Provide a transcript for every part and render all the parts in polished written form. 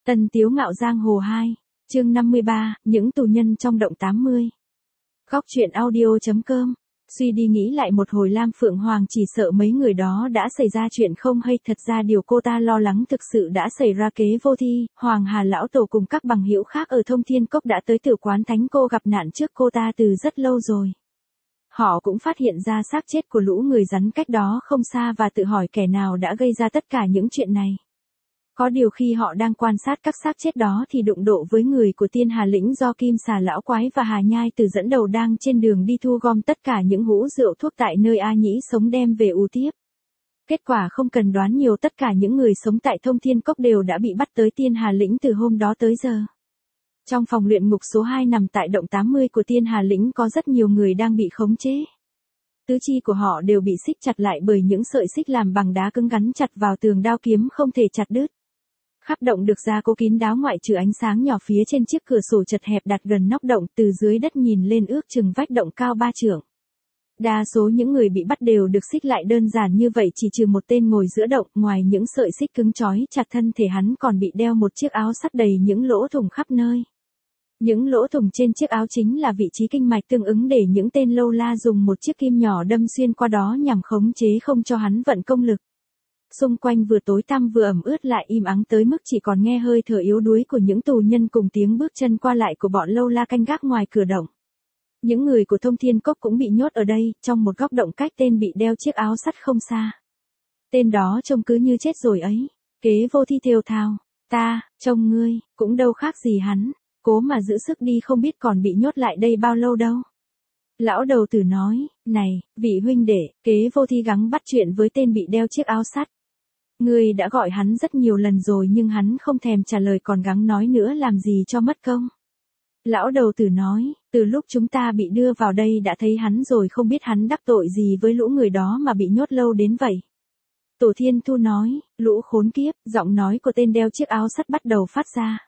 Tân Tiếu Ngạo Giang Hồ 2, chương 53, những tù nhân trong động 80. Góc truyện audio.com. Suy đi nghĩ lại một hồi, Lam Phượng Hoàng chỉ sợ mấy người đó đã xảy ra chuyện không hay, thật ra điều cô ta lo lắng thực sự đã xảy ra. Kế Vô Thi, Hoàng Hà lão tổ cùng các bằng hữu khác ở Thông Thiên Cốc đã tới Tử Quán Thánh Cô gặp nạn trước cô ta từ rất lâu rồi. Họ cũng phát hiện ra xác chết của lũ người rắn cách đó không xa và tự hỏi kẻ nào đã gây ra tất cả những chuyện này. Có điều khi họ đang quan sát các xác chết đó thì đụng độ với người của Tiên Hà Lĩnh do Kim Xà lão quái và Hà Nhai Tử dẫn đầu đang trên đường đi thu gom tất cả những hũ rượu thuốc tại nơi A Nhĩ sống đem về ủ tiếp. Kết quả không cần đoán nhiều, tất cả những người sống tại Thông Thiên Cốc đều đã bị bắt tới Tiên Hà Lĩnh từ hôm đó tới giờ. Trong phòng luyện ngục số 2 nằm tại động 80 của Tiên Hà Lĩnh có rất nhiều người đang bị khống chế. Tứ chi của họ đều bị xích chặt lại bởi những sợi xích làm bằng đá cứng gắn chặt vào tường, đao kiếm không thể chặt đứt. Khắp động được gia cố kín đáo, ngoại trừ ánh sáng nhỏ phía trên chiếc cửa sổ chật hẹp đặt gần nóc động, từ dưới đất nhìn lên ước chừng vách động cao 3 trượng. Đa số những người bị bắt đều được xích lại đơn giản như vậy, chỉ trừ một tên ngồi giữa động. Ngoài những sợi xích cứng trói chặt thân thể hắn còn bị đeo một chiếc áo sắt đầy những lỗ thủng khắp nơi. Những lỗ thủng trên chiếc áo chính là vị trí kinh mạch tương ứng để những tên lâu la dùng một chiếc kim nhỏ đâm xuyên qua đó nhằm khống chế không cho hắn vận công lực. Xung quanh vừa tối tăm vừa ẩm ướt, lại im ắng tới mức chỉ còn nghe hơi thở yếu đuối của những tù nhân cùng tiếng bước chân qua lại của bọn lâu la canh gác ngoài cửa động. Những người của Thông Thiên Cốc cũng bị nhốt ở đây, trong một góc động cách tên bị đeo chiếc áo sắt không xa. Tên đó trông cứ như chết rồi ấy. Kế Vô Thi thều thào, ta, trông ngươi, cũng đâu khác gì hắn, cố mà giữ sức đi, không biết còn bị nhốt lại đây bao lâu đâu. Lão đầu tử nói, này, vị huynh đệ. Kế Vô Thi gắng bắt chuyện với tên bị đeo chiếc áo sắt. Ngươi đã gọi hắn rất nhiều lần rồi nhưng hắn không thèm trả lời, còn gắng nói nữa làm gì cho mất công. Lão đầu tử nói, từ lúc chúng ta bị đưa vào đây đã thấy hắn rồi, không biết hắn đắc tội gì với lũ người đó mà bị nhốt lâu đến vậy. Tổ Thiên Thu nói, lũ khốn kiếp. Giọng nói của tên đeo chiếc áo sắt bắt đầu phát ra.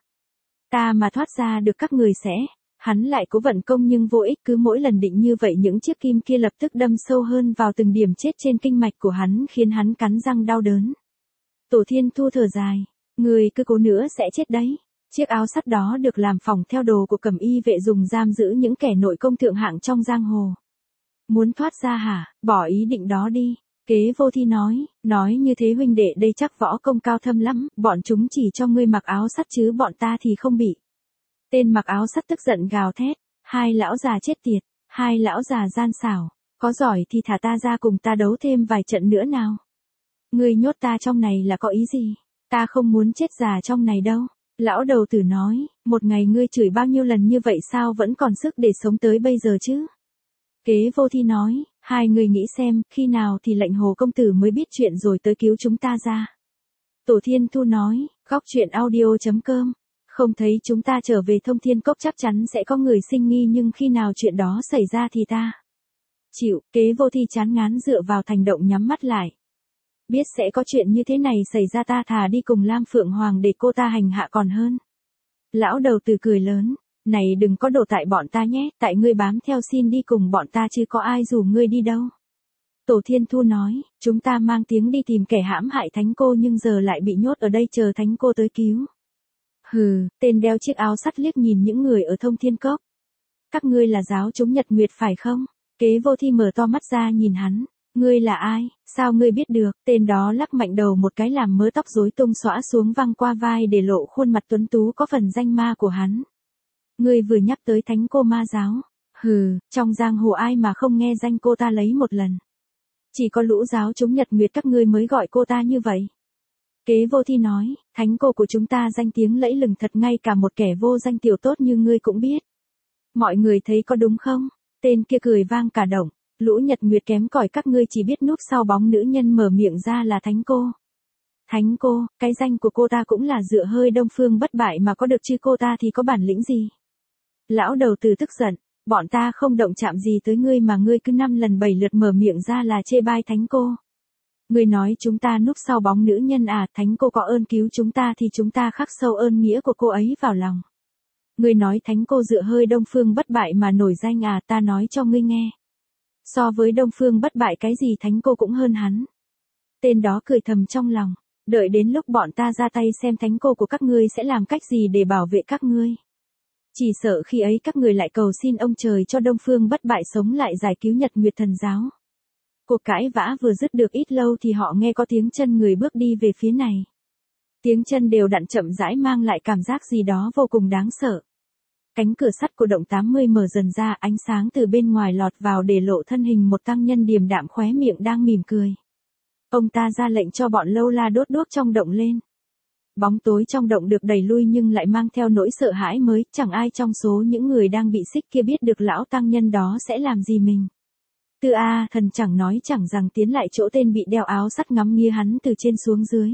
Ta mà thoát ra được các người sẽ. Hắn lại cố vận công nhưng vô ích, cứ mỗi lần định như vậy những chiếc kim kia lập tức đâm sâu hơn vào từng điểm chết trên kinh mạch của hắn, khiến hắn cắn răng đau đớn. Tổ Thiên Thu thở dài, người cứ cố nữa sẽ chết đấy. Chiếc áo sắt đó được làm phỏng theo đồ của Cẩm Y vệ dùng giam giữ những kẻ nội công thượng hạng trong giang hồ. Muốn thoát ra hả? Bỏ ý định đó đi. Kế Vô Thi nói như thế huynh đệ đây chắc võ công cao thâm lắm, bọn chúng chỉ cho ngươi mặc áo sắt chứ bọn ta thì không bị. Tên mặc áo sắt tức giận gào thét, hai lão già chết tiệt, hai lão già gian xảo, có giỏi thì thả ta ra cùng ta đấu thêm vài trận nữa nào. Ngươi nhốt ta trong này là có ý gì? Ta không muốn chết già trong này đâu. Lão đầu tử nói, một ngày ngươi chửi bao nhiêu lần như vậy sao vẫn còn sức để sống tới bây giờ chứ? Kế Vô Thi nói, hai người nghĩ xem, khi nào thì lệnh Hồ công tử mới biết chuyện rồi tới cứu chúng ta ra. Tổ Thiên Thu nói, góc truyện audio.com. Không thấy chúng ta trở về Thông Thiên Cốc chắc chắn sẽ có người sinh nghi, nhưng khi nào chuyện đó xảy ra thì ta chịu. Kế Vô Thi chán ngán dựa vào thành động nhắm mắt lại. Biết sẽ có chuyện như thế này xảy ra, ta thà đi cùng Lam Phượng Hoàng để cô ta hành hạ còn hơn. Lão đầu tử cười lớn, này đừng có đổ tại bọn ta nhé, tại ngươi bám theo xin đi cùng bọn ta chứ có ai rủ ngươi đi đâu. Tổ Thiên Thu nói, chúng ta mang tiếng đi tìm kẻ hãm hại Thánh Cô nhưng giờ lại bị nhốt ở đây chờ Thánh Cô tới cứu. Hừ, tên đeo chiếc áo sắt liếc nhìn những người ở Thông Thiên Cốc. Các ngươi là giáo chúng Nhật Nguyệt phải không? Kế Vô Thi mở to mắt ra nhìn hắn. Ngươi là ai, sao ngươi biết được? Tên đó lắc mạnh đầu một cái làm mớ tóc rối tung xõa xuống văng qua vai để lộ khuôn mặt tuấn tú có phần danh ma của hắn. Ngươi vừa nhắc tới Thánh Cô ma giáo. Hừ, trong giang hồ ai mà không nghe danh cô ta lấy một lần. Chỉ có lũ giáo chúng Nhật Nguyệt các ngươi mới gọi cô ta như vậy. Kế Vô Thi nói, Thánh Cô của chúng ta danh tiếng lẫy lừng thật, ngay cả một kẻ vô danh tiểu tốt như ngươi cũng biết. Mọi người thấy có đúng không? Tên kia cười vang cả động. Lũ Nhật Nguyệt kém cỏi các ngươi chỉ biết núp sau bóng nữ nhân mở miệng ra là Thánh Cô. Thánh Cô, cái danh của cô ta cũng là dựa hơi Đông Phương Bất Bại mà có được chứ cô ta thì có bản lĩnh gì? Lão đầu tử tức giận, bọn ta không động chạm gì tới ngươi mà ngươi cứ 5 lần 7 lượt mở miệng ra là chê bai Thánh Cô. Ngươi nói chúng ta núp sau bóng nữ nhân à? Thánh Cô có ơn cứu chúng ta thì chúng ta khắc sâu ơn nghĩa của cô ấy vào lòng. Ngươi nói Thánh Cô dựa hơi Đông Phương Bất Bại mà nổi danh à? Ta nói cho ngươi nghe. So với Đông Phương Bất Bại cái gì Thánh Cô cũng hơn hắn. Tên đó cười thầm trong lòng. Đợi đến lúc bọn ta ra tay xem thánh cô của các ngươi sẽ làm cách gì để bảo vệ các ngươi. Chỉ sợ khi ấy các người lại cầu xin ông trời cho Đông Phương bất bại sống lại giải cứu Nhật Nguyệt Thần Giáo. Cuộc cãi vã vừa dứt được ít lâu thì họ nghe có tiếng chân người bước đi về phía này. Tiếng chân đều đặn chậm rãi mang lại cảm giác gì đó vô cùng đáng sợ. Cánh cửa sắt của động 80 mở dần ra, ánh sáng từ bên ngoài lọt vào để lộ thân hình một tăng nhân điềm đạm khóe miệng đang mỉm cười. Ông ta ra lệnh cho bọn lâu la đốt đuốc trong động lên. Bóng tối trong động được đẩy lui nhưng lại mang theo nỗi sợ hãi mới, chẳng ai trong số những người đang bị xích kia biết được lão tăng nhân đó sẽ làm gì mình. Tư A Thần chẳng nói chẳng rằng tiến lại chỗ tên bị đeo áo sắt ngắm nghía hắn từ trên xuống dưới.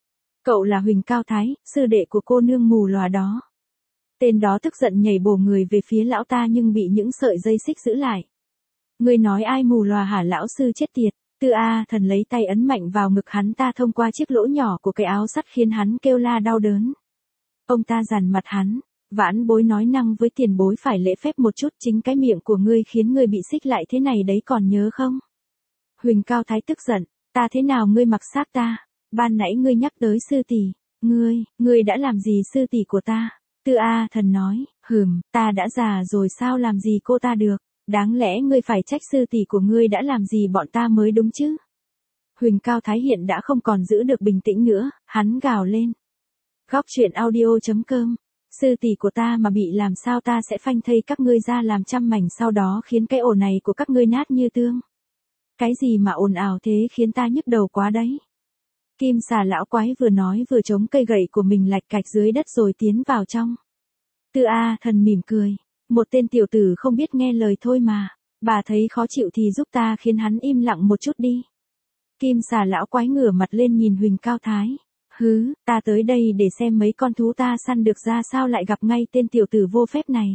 Cậu là Huỳnh Cao Thái, sư đệ của cô nương mù lòa đó. Tên đó tức giận nhảy bổ người về phía lão ta nhưng bị những sợi dây xích giữ lại. Ngươi nói ai mù lòa hả lão sư chết tiệt? Tư A Thần lấy tay ấn mạnh vào ngực hắn ta thông qua chiếc lỗ nhỏ của cái áo sắt khiến hắn kêu la đau đớn. Ông ta giằn mặt hắn, vãn bối nói năng với tiền bối phải lễ phép một chút, chính cái miệng của ngươi khiến ngươi bị xích lại thế này đấy còn nhớ không? Huỳnh Cao Thái tức giận, ta thế nào ngươi mặc xác ta? Ban nãy ngươi nhắc tới sư tỷ, ngươi đã làm gì sư tỷ của ta? Tư A Thần nói, ta đã già rồi sao làm gì cô ta được? Đáng lẽ ngươi phải trách sư tỷ của ngươi đã làm gì bọn ta mới đúng chứ? Huỳnh Cao Thái hiện đã không còn giữ được bình tĩnh nữa, hắn gào lên. Góc truyện audio.com. Sư tỷ của ta mà bị làm sao ta sẽ phanh thây các ngươi ra làm trăm mảnh, sau đó khiến cái ổ này của các ngươi nát như tương. Cái gì mà ồn ào thế khiến ta nhức đầu quá đấy. Kim xà lão quái vừa nói vừa chống cây gậy của mình lạch cạch dưới đất rồi tiến vào trong. Tư A Thần mỉm cười. Một tên tiểu tử không biết nghe lời thôi mà. Bà thấy khó chịu thì giúp ta khiến hắn im lặng một chút đi. Kim xà lão quái ngửa mặt lên nhìn Huỳnh Cao Thái. Ta tới đây để xem mấy con thú ta săn được ra sao lại gặp ngay tên tiểu tử vô phép này.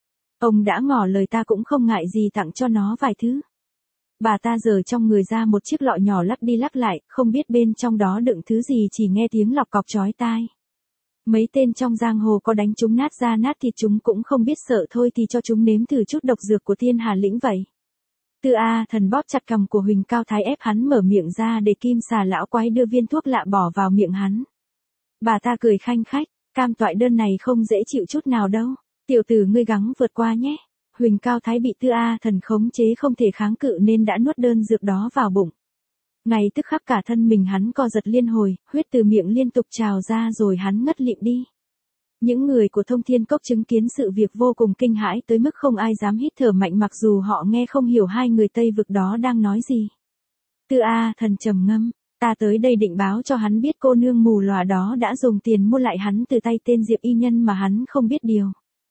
Ông đã ngỏ lời ta cũng không ngại gì tặng cho nó vài thứ. Bà ta giở trong người ra một chiếc lọ nhỏ lắc đi lắc lại, không biết bên trong đó đựng thứ gì, chỉ nghe tiếng lọc cọc chói tai. Mấy tên trong giang hồ có đánh chúng nát da nát thịt chúng cũng không biết sợ thôi thì cho chúng nếm thử chút độc dược của Thiên Hà Lĩnh vậy. Tư A Thần bóp chặt cằm của Huỳnh Cao Thái ép hắn mở miệng ra để Kim xà lão quái đưa viên thuốc lạ bỏ vào miệng hắn. Bà ta cười khanh khách, cam toại đơn này không dễ chịu chút nào đâu. Tiểu tử ngươi gắng vượt qua nhé. Huỳnh Cao Thái bị Tư A Thần khống chế không thể kháng cự nên đã nuốt đơn dược đó vào bụng. Ngay tức khắc cả thân mình hắn co giật liên hồi, huyết từ miệng liên tục trào ra rồi hắn ngất lịm đi. Những người của Thông Thiên Cốc chứng kiến sự việc vô cùng kinh hãi tới mức không ai dám hít thở mạnh mặc dù họ nghe không hiểu hai người Tây Vực đó đang nói gì. Tư A Thần trầm ngâm, ta tới đây định báo cho hắn biết cô nương mù lòa đó đã dùng tiền mua lại hắn từ tay tên Diệp y nhân mà hắn không biết điều.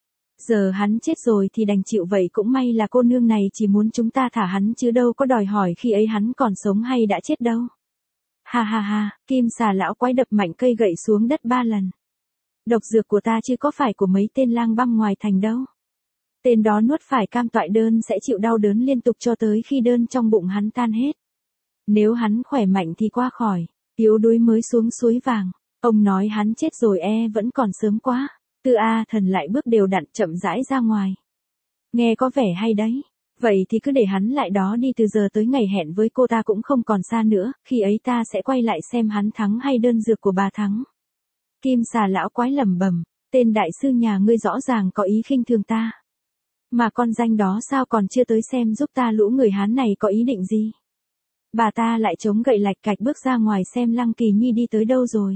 Giờ hắn chết rồi thì đành chịu vậy, cũng may là cô nương này chỉ muốn chúng ta thả hắn chứ đâu có đòi hỏi khi ấy hắn còn sống hay đã chết đâu. Ha ha ha, Kim xà lão quái đập mạnh cây gậy xuống đất 3 lần. Độc dược của ta chứ có phải của mấy tên lang băm ngoài thành đâu. Tên đó nuốt phải cam toại đơn sẽ chịu đau đớn liên tục cho tới khi đơn trong bụng hắn tan hết. Nếu hắn khỏe mạnh thì qua khỏi, yếu đuối mới xuống suối vàng. Ông nói hắn chết rồi vẫn còn sớm quá. Tư A Thần lại bước đều đặn chậm rãi ra ngoài. Nghe có vẻ hay đấy. Vậy thì cứ để hắn lại đó đi, từ giờ tới ngày hẹn với cô ta cũng không còn xa nữa, khi ấy ta sẽ quay lại xem hắn thắng hay đơn dược của bà thắng. Kim xà lão quái lẩm bẩm, tên đại sư nhà ngươi rõ ràng có ý khinh thường ta. Mà con danh đó sao còn chưa tới xem giúp ta lũ người Hán này có ý định gì. Bà ta lại chống gậy lạch cạch bước ra ngoài xem Lăng Kỳ Nhi đi tới đâu rồi.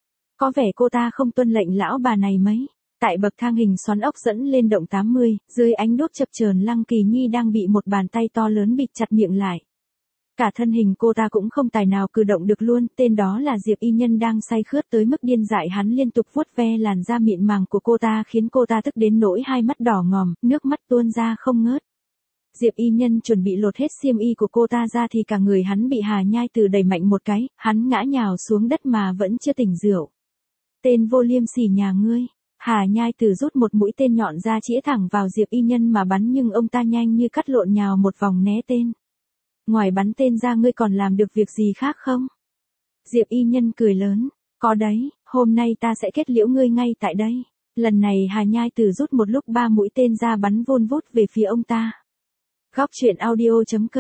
Có vẻ cô ta không tuân lệnh lão bà này mấy. Tại bậc thang hình xoắn ốc dẫn lên động 80, dưới ánh đốt chập chờn Lăng Kỳ Nhi đang bị một bàn tay to lớn bịt chặt miệng lại. Cả thân hình cô ta cũng không tài nào cử động được luôn, tên đó là Diệp y nhân đang say khướt tới mức điên dại, hắn liên tục vuốt ve làn da mịn màng của cô ta khiến cô ta tức đến nỗi hai mắt đỏ ngòm, nước mắt tuôn ra không ngớt. Diệp y nhân chuẩn bị lột hết xiêm y của cô ta ra thì cả người hắn bị Hà Nhai Tử đẩy mạnh một cái, hắn ngã nhào xuống đất mà vẫn chưa tỉnh rượu. Tên vô liêm sỉ nhà ngươi. Hà Nhai Tử rút một mũi tên nhọn ra chĩa thẳng vào Diệp y nhân mà bắn, nhưng ông ta nhanh như cắt lộn nhào một vòng né tên. Ngoài bắn tên ra ngươi còn làm được việc gì khác không? Diệp y nhân cười lớn, có đấy, hôm nay ta sẽ kết liễu ngươi ngay tại đây. Lần này Hà Nhai Tử rút một lúc 3 mũi tên ra bắn vun vút về phía ông ta. Góc truyện audio.com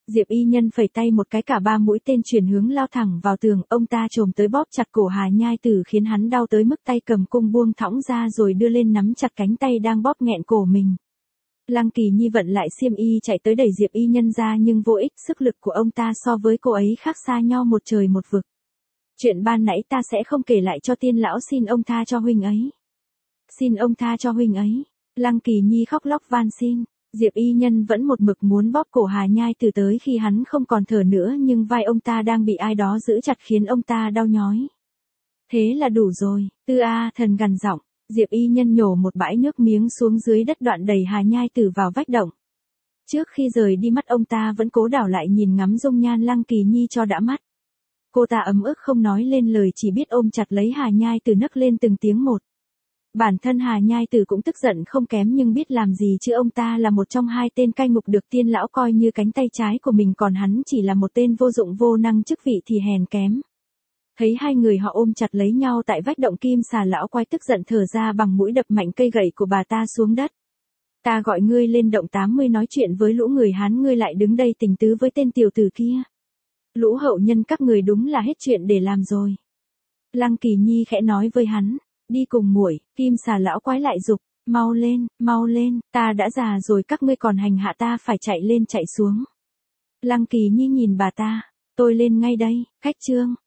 Diệp y nhân phẩy tay một cái, cả ba mũi tên chuyển hướng lao thẳng vào tường, ông ta chồm tới bóp chặt cổ Hà Nhai Tử khiến hắn đau tới mức tay cầm cung buông thõng ra rồi đưa lên nắm chặt cánh tay đang bóp nghẹn cổ mình. Lăng Kỳ Nhi vận lại xiêm y chạy tới đẩy Diệp y nhân ra nhưng vô ích, sức lực của ông ta so với cô ấy khác xa nhau một trời một vực. Chuyện ban nãy ta sẽ không kể lại cho Tiên lão, xin ông tha cho huynh ấy. Xin ông tha cho huynh ấy. Lăng Kỳ Nhi khóc lóc van xin. Diệp y nhân vẫn một mực muốn bóp cổ Hà Nhai Tử tới khi hắn không còn thở nữa, nhưng vai ông ta đang bị ai đó giữ chặt khiến ông ta đau nhói. Thế là đủ rồi, Tư A Thần gằn giọng. Diệp y nhân nhổ một bãi nước miếng xuống dưới đất, đoạn đẩy Hà Nhai Tử vào vách động. Trước khi rời đi, mắt ông ta vẫn cố đảo lại nhìn ngắm dung nhan Lăng Kỳ Nhi cho đã mắt. Cô ta ấm ức không nói lên lời, chỉ biết ôm chặt lấy Hà Nhai Tử nấc lên từng tiếng một. Bản thân Hà Nhai Tử cũng tức giận không kém nhưng biết làm gì chứ, ông ta là một trong hai tên cai ngục được Tiên lão coi như cánh tay trái của mình, còn hắn chỉ là một tên vô dụng vô năng, chức vị thì hèn kém. Thấy hai người họ ôm chặt lấy nhau tại vách động, Kim Xà lão quái tức giận thở ra bằng mũi, đập mạnh cây gậy của bà ta xuống đất. Ta gọi ngươi lên động 80 nói chuyện với lũ người Hán, ngươi lại đứng đây tình tứ với tên tiểu tử kia. Lũ hậu nhân các người đúng là hết chuyện để làm rồi. Lăng Kỳ Nhi khẽ nói với hắn. Đi cùng muội. Kim Xà lão quái lại giục. Mau lên, ta đã già rồi các ngươi còn hành hạ ta phải chạy lên chạy xuống. Lăng Kỳ Nhi nhìn bà ta. Tôi lên ngay đây, khách trương.